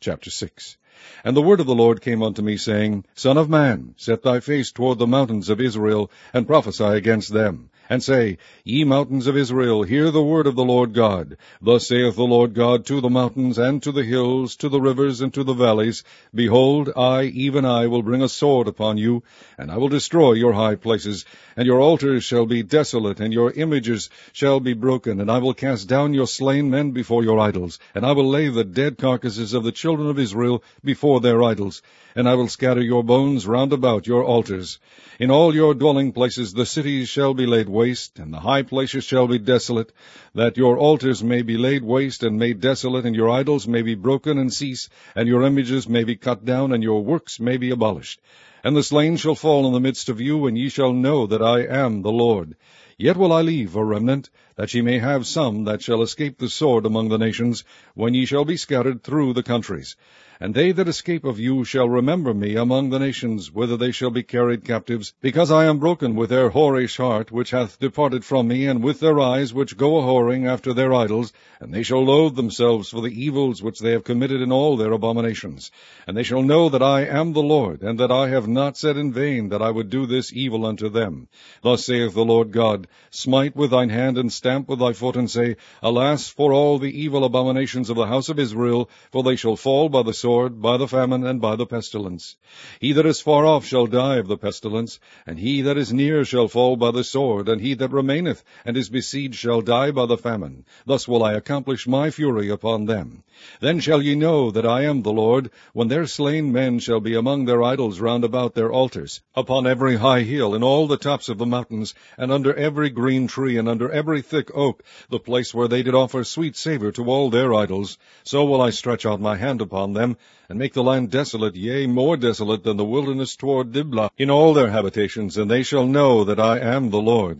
Chapter 6. And the word of the Lord came unto me, saying, Son of man, set thy face toward the mountains of Israel, and prophesy against them, and say, Ye mountains of Israel, hear the word of the Lord God. Thus saith the Lord God to the mountains, and to the hills, to the rivers, and to the valleys, Behold, I, even I, will bring a sword upon you, and I will destroy your high places, and your altars shall be desolate, and your images shall be broken, and I will cast down your slain men before your idols, and I will lay the dead carcasses of the children of Israel before their idols, and I will scatter your bones round about your altars. In all your dwelling places the cities shall be laid waste, and the high places shall be desolate, that your altars may be laid waste and made desolate, and your idols may be broken and cease, and your images may be cut down, and your works may be abolished. And the slain shall fall in the midst of you, and ye shall know that I am the Lord. Yet will I leave a remnant, that ye may have some that shall escape the sword among the nations, when ye shall be scattered through the countries. And they that escape of you shall remember me among the nations, whither they shall be carried captives, because I am broken with their whorish heart, which hath departed from me, and with their eyes, which go a-whoring after their idols, and they shall loathe themselves for the evils which they have committed in all their abominations. And they shall know that I am the Lord, and that I have not said in vain that I would do this evil unto them. Thus saith the Lord God, Smite with thine hand, and stamp with thy foot, and say, Alas for all the evil abominations of the house of Israel, for they shall fall by the sword, by the famine, and by the pestilence. He that is far off shall die of the pestilence, and he that is near shall fall by the sword, and he that remaineth and is besieged shall die by the famine. Thus will I accomplish my fury upon them. Then shall ye know that I am the Lord, when their slain men shall be among their idols round about their altars, upon every high hill, in all the tops of the mountains, and under every green tree, and under every thick oak, the place where they did offer sweet savour to all their idols. So will I stretch out my hand upon them, and make the land desolate, yea, more desolate than the wilderness toward Diblah, in all their habitations, and they shall know that I am the Lord.